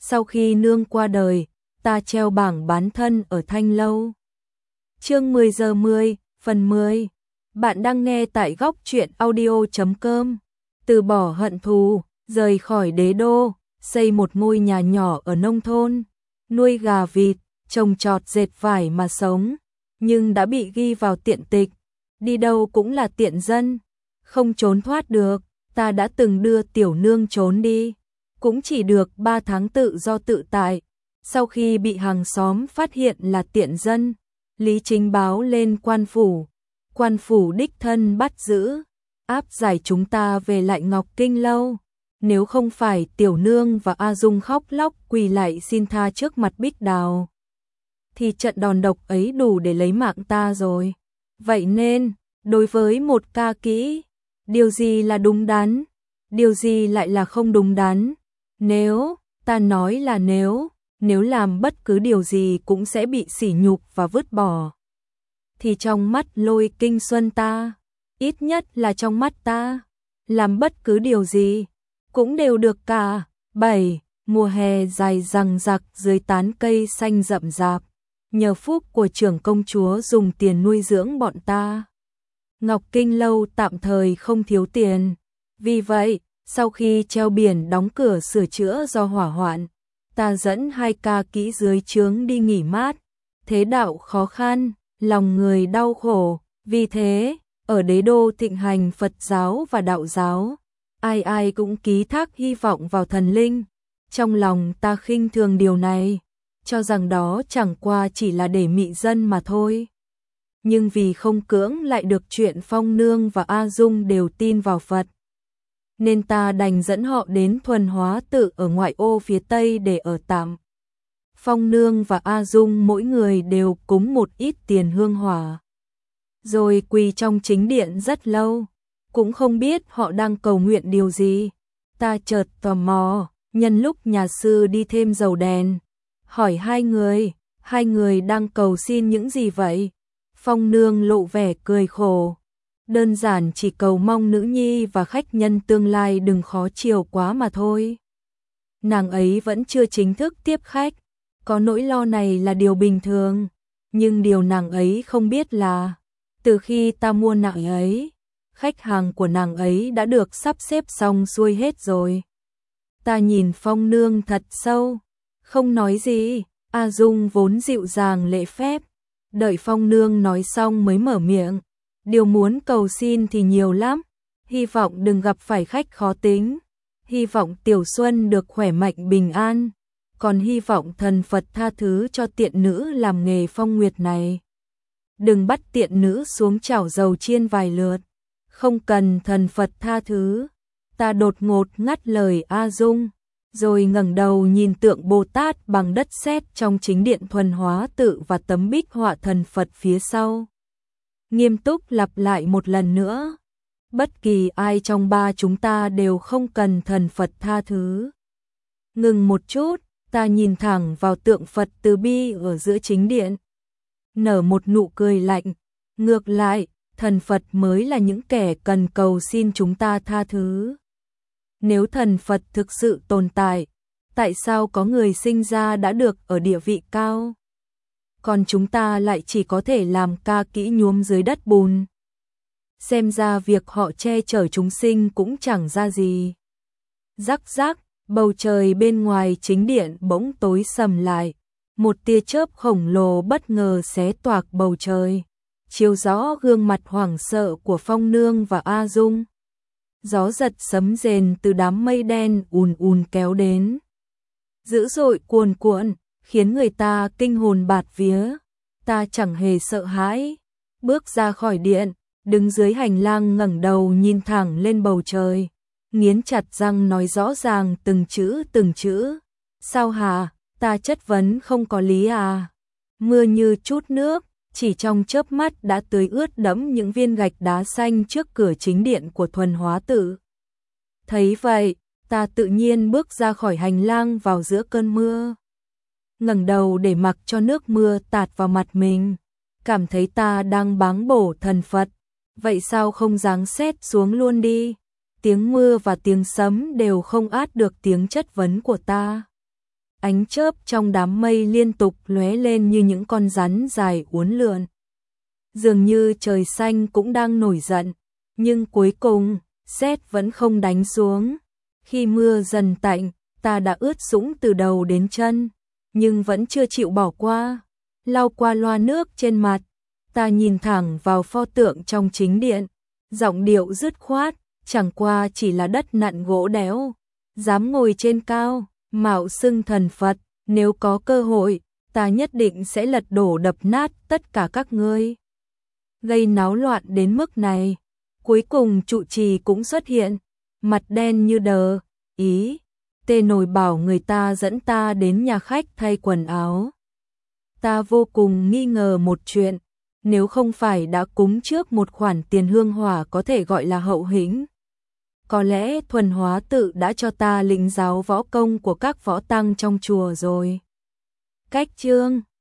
Sau khi nương qua đời, ta treo bảng bán thân ở Thanh Lâu. Chương 10 giờ 10, phần 10. Bạn đang nghe tại góc truyện audio.com. Từ bỏ hận thù, rời khỏi đế đô, xây một ngôi nhà nhỏ ở nông thôn, nuôi gà vịt, trồng trọt dệt vải mà sống, nhưng đã bị ghi vào tiện tịch, đi đâu cũng là tiện dân, không trốn thoát được. Ta đã từng đưa tiểu nương trốn đi, cũng chỉ được 3 tháng tự do tự tại. Sau khi bị hàng xóm phát hiện là tiện dân, Lý Chính báo lên quan phủ đích thân bắt giữ, áp giải chúng ta về lại Ngọc Kinh Lâu. Nếu không phải tiểu nương và A Dung khóc lóc quỳ lại xin tha trước mặt Bích Đào, thì trận đòn độc ấy đủ để lấy mạng ta rồi. Vậy nên, đối với một ca kỹ, điều gì là đúng đắn, điều gì lại là không đúng đắn? Nếu, ta nói là nếu làm bất cứ điều gì cũng sẽ bị sỉ nhục và vứt bỏ, thì trong mắt Lôi Kinh Xuân ta, ít nhất là trong mắt ta, làm bất cứ điều gì cũng đều được cả. 7. Mùa hè dài dằng dặc dưới tán cây xanh rậm rạp, nhờ phúc của trưởng công chúa dùng tiền nuôi dưỡng bọn ta, Ngọc Kinh Lâu tạm thời không thiếu tiền. Vì vậy, sau khi treo biển đóng cửa sửa chữa do hỏa hoạn, ta dẫn 2 ca kỹ dưới trướng đi nghỉ mát. Thế đạo khó khăn, lòng người đau khổ, vì thế, ở đế đô thịnh hành Phật giáo và đạo giáo, ai ai cũng ký thác hy vọng vào thần linh. Trong lòng ta khinh thường điều này, cho rằng đó chẳng qua chỉ là để mị dân mà thôi. Nhưng vì không cưỡng lại được chuyện Phong Nương và A Dung đều tin vào Phật, nên ta đành dẫn họ đến Thuần Hóa Tự ở ngoại ô phía Tây để ở tạm. Phong Nương và A Dung mỗi người đều cúng một ít tiền hương hỏa, rồi quỳ trong chính điện rất lâu, cũng không biết họ đang cầu nguyện điều gì. Ta chợt tò mò, nhân lúc nhà sư đi thêm dầu đèn, hỏi hai người đang cầu xin những gì vậy? Phong Nương lộ vẻ cười khổ, đơn giản chỉ cầu mong nữ nhi và khách nhân tương lai đừng khó chiều quá mà thôi. Nàng ấy vẫn chưa chính thức tiếp khách, có nỗi lo này là điều bình thường, nhưng điều nàng ấy không biết là, từ khi ta mua nàng ấy, khách hàng của nàng ấy đã được sắp xếp xong xuôi hết rồi. Ta nhìn Phong Nương thật sâu, không nói gì. A Dung vốn dịu dàng lễ phép, đợi Phong Nương nói xong mới mở miệng. Điều muốn cầu xin thì nhiều lắm, hy vọng đừng gặp phải khách khó tính, hy vọng Tiểu Xuân được khỏe mạnh bình an, còn hy vọng thần Phật tha thứ cho tiện nữ làm nghề phong nguyệt này. Đừng bắt tiện nữ xuống chảo dầu chiên vài lượt, không cần thần Phật tha thứ. Ta đột ngột ngắt lời A Dung, rồi ngẩng đầu nhìn tượng Bồ Tát bằng đất sét trong chính điện Thuần Hóa Tự và tấm bích họa thần Phật phía sau. Nghiêm túc lặp lại một lần nữa, bất kỳ ai trong ba chúng ta đều không cần thần Phật tha thứ. Ngừng một chút, ta nhìn thẳng vào tượng Phật từ bi ở giữa chính điện, nở một nụ cười lạnh. Ngược lại, thần Phật mới là những kẻ cần cầu xin chúng ta tha thứ. Nếu thần Phật thực sự tồn tại, tại sao có người sinh ra đã được ở địa vị cao, còn chúng ta lại chỉ có thể làm ca kỹ nhuốm dưới đất bùn? Xem ra việc họ che chở chúng sinh cũng chẳng ra gì. Rắc rắc, bầu trời bên ngoài chính điện bỗng tối sầm lại, một tia chớp khổng lồ bất ngờ xé toạc bầu trời, chiếu rõ gương mặt hoảng sợ của Phong Nương và A Dung. Gió giật sấm rền từ đám mây đen ùn ùn kéo đến, dữ dội cuồn cuộn, khiến người ta kinh hồn bạt vía. Ta chẳng hề sợ hãi, bước ra khỏi điện, đứng dưới hành lang ngẩng đầu nhìn thẳng lên bầu trời, nghiến chặt răng nói rõ ràng từng chữ. Sao hả? Ta chất vấn không có lý à? Mưa như chút nước, chỉ trong chớp mắt đã tưới ướt đẫm những viên gạch đá xanh trước cửa chính điện của Thuần Hóa Tự. Thấy vậy, ta tự nhiên bước ra khỏi hành lang vào giữa cơn mưa, ngẩng đầu để mặc cho nước mưa tạt vào mặt mình, cảm thấy ta đang báng bổ thần Phật, vậy sao không giáng sét xuống luôn đi? Tiếng mưa và tiếng sấm đều không át được tiếng chất vấn của ta. ánh chớp trong đám mây liên tục lóe lên như những con rắn dài uốn lượn. Dường như trời xanh cũng đang nổi giận, nhưng cuối cùng, sét vẫn không đánh xuống. Khi mưa dần tạnh, ta đã ướt sũng từ đầu đến chân, nhưng vẫn chưa chịu bỏ qua. Lau qua loa nước trên mặt, ta nhìn thẳng vào pho tượng trong chính điện, giọng điệu dứt khoát, chẳng qua chỉ là đất nặn gỗ đẽo, dám ngồi trên cao, mạo xưng thần Phật, nếu có cơ hội, ta nhất định sẽ lật đổ đập nát tất cả các ngươi. Gây náo loạn đến mức này, cuối cùng trụ trì cũng xuất hiện, mặt đen như đờ, ý, tê nổi bảo người ta dẫn ta đến nhà khách thay quần áo. Ta vô cùng nghi ngờ một chuyện, nếu không phải đã cúng trước một khoản tiền hương hỏa có thể gọi là hậu hĩnh. Có lẽ thuần hóa tự đã cho ta lĩnh giáo võ công của các võ tăng trong chùa rồi. Cách chương